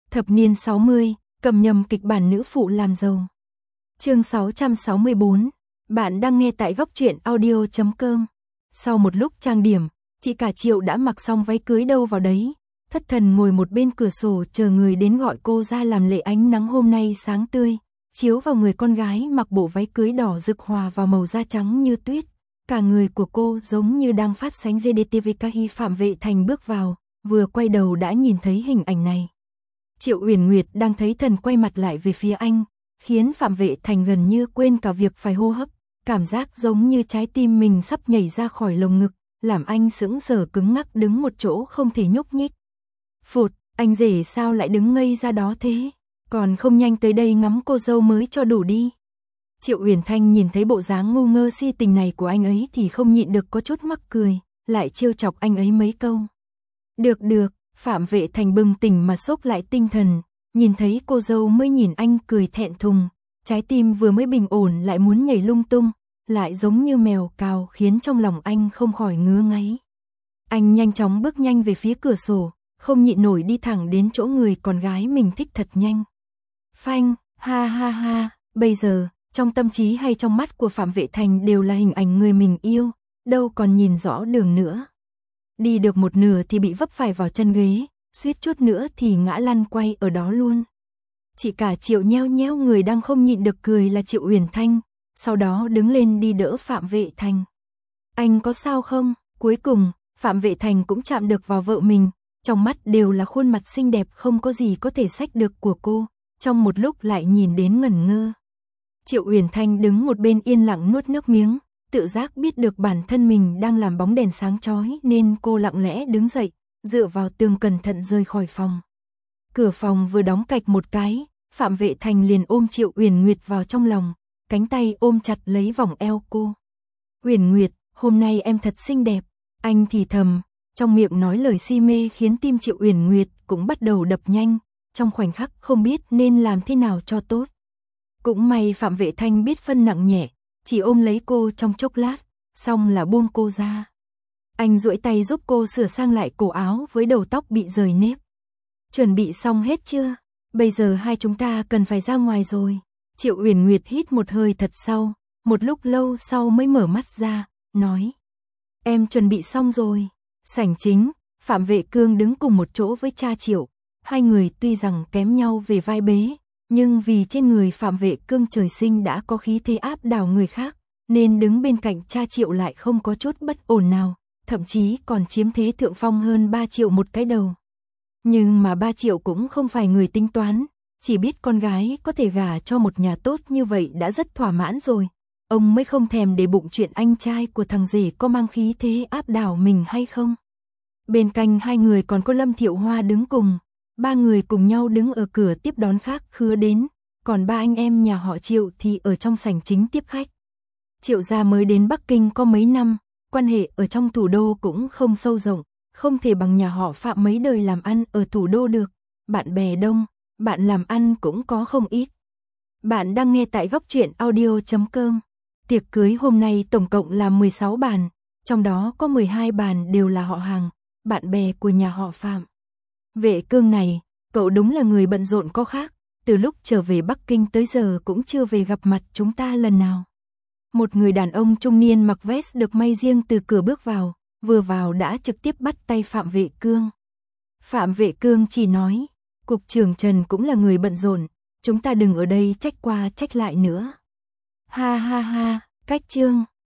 Thập niên 60, cầm nhầm kịch bản nữ phụ làm giàu. Chương 664, bạn đang nghe tại góc truyện audio.com. Sau một lúc trang điểm, chị cả Triệu đã mặc xong váy cưới đâu vào đấy, thất thần ngồi một bên cửa sổ chờ người đến gọi cô ra làm lễ. Ánh nắng hôm nay sáng tươi, chiếu vào người con gái mặc bộ váy cưới đỏ rực hòa vào màu da trắng như tuyết. Cả người của cô giống như đang phát sóng GDTV. Phạm Vệ Thành bước vào, vừa quay đầu đã nhìn thấy hình ảnh này. Triệu Uyển Nguyệt đang thấy thần quay mặt lại về phía anh, khiến Phạm Vệ Thành gần như quên cả việc phải hô hấp, cảm giác giống như trái tim mình sắp nhảy ra khỏi lồng ngực, làm anh sững sờ cứng ngắc đứng một chỗ không thể nhúc nhích. Phụt, anh rể sao lại đứng ngây ra đó thế, còn không nhanh tới đây ngắm cô dâu mới cho đủ đi. Triệu Uyển Thanh nhìn thấy bộ dáng ngu ngơ si tình này của anh ấy thì không nhịn được có chút mắc cười, lại trêu chọc anh ấy mấy câu. Được, Phạm Vệ Thành bừng tỉnh mà xốc lại tinh thần, nhìn thấy cô dâu mới nhìn anh cười thẹn thùng, trái tim vừa mới bình ổn lại muốn nhảy lung tung, lại giống như mèo cào khiến trong lòng anh không khỏi ngứa ngáy. Anh nhanh chóng bước nhanh về phía cửa sổ, không nhịn nổi đi thẳng đến chỗ người con gái mình thích thật nhanh. Phanh, ha, bây giờ, trong tâm trí hay trong mắt của Phạm Vệ Thành đều là hình ảnh người mình yêu, đâu còn nhìn rõ đường nữa. Đi được một nửa thì bị vấp phải vào chân ghế, suýt chút nữa thì ngã lăn quay ở đó luôn. Chị cả Triệu nheo nheo người đang không nhịn được cười là Triệu Uyển Thanh, sau đó đứng lên đi đỡ Phạm Vệ Thành. Anh có sao không? Cuối cùng, Phạm Vệ Thành cũng chạm được vào vợ mình, trong mắt đều là khuôn mặt xinh đẹp không có gì có thể xách được của cô, trong một lúc lại nhìn đến ngẩn ngơ. Triệu Uyển Thanh đứng một bên yên lặng nuốt nước miếng, tự giác biết được bản thân mình đang làm bóng đèn sáng chói nên cô lặng lẽ đứng dậy, dựa vào tường cẩn thận rời khỏi phòng. Cửa phòng vừa đóng cạch một cái, Phạm Vệ Thành liền ôm Triệu Uyển Nguyệt vào trong lòng, cánh tay ôm chặt lấy vòng eo cô. Uyển Nguyệt, hôm nay em thật xinh đẹp, anh thì thầm, trong miệng nói lời si mê khiến tim Triệu Uyển Nguyệt cũng bắt đầu đập nhanh, trong khoảnh khắc không biết nên làm thế nào cho tốt. Cũng may Phạm Vệ Thanh biết phân nặng nhẹ, chỉ ôm lấy cô trong chốc lát, xong là buông cô ra. Anh duỗi tay giúp cô sửa sang lại cổ áo với đầu tóc bị rời nếp. Chuẩn bị xong hết chưa? Bây giờ hai chúng ta cần phải ra ngoài rồi. Triệu Uyển Nguyệt hít một hơi thật sâu, một lúc lâu sau mới mở mắt ra, nói. Em chuẩn bị xong rồi. Sảnh chính, Phạm Vệ Cương đứng cùng một chỗ với cha Triệu. Hai người tuy rằng kém nhau về vai bế, nhưng vì trên người Phạm Vệ Cương trời sinh đã có khí thế áp đảo người khác, nên đứng bên cạnh cha Triệu lại không có chút bất ổn nào, thậm chí còn chiếm thế thượng phong hơn 3 Triệu một cái đầu. Nhưng mà 3 Triệu cũng không phải người tính toán, chỉ biết con gái có thể gả cho một nhà tốt như vậy đã rất thỏa mãn rồi. Ông mới không thèm để bụng chuyện anh trai của thằng rể có mang khí thế áp đảo mình hay không. Bên cạnh hai người còn có Lâm Thiệu Hoa đứng cùng. Ba người cùng nhau đứng ở cửa tiếp đón khách khứa đến, còn ba anh em nhà họ Triệu thì ở trong sảnh chính tiếp khách. Triệu gia mới đến Bắc Kinh có mấy năm, quan hệ ở trong thủ đô cũng không sâu rộng, không thể bằng nhà họ Phạm mấy đời làm ăn ở thủ đô được. Bạn bè đông, bạn làm ăn cũng có không ít. Bạn đang nghe tại góc truyện audio.com. Tiệc cưới hôm nay tổng cộng là 16 bàn, trong đó có 12 bàn đều là họ hàng, bạn bè của nhà họ Phạm. Vệ Cương này, cậu đúng là người bận rộn có khác, từ lúc trở về Bắc Kinh tới giờ cũng chưa về gặp mặt chúng ta lần nào. Một người đàn ông trung niên mặc vest được may riêng từ cửa bước vào, vừa vào đã trực tiếp bắt tay Phạm Vệ Cương. Phạm Vệ Cương chỉ nói, cục trưởng Trần cũng là người bận rộn, chúng ta đừng ở đây trách qua trách lại nữa. Ha, cách Trương,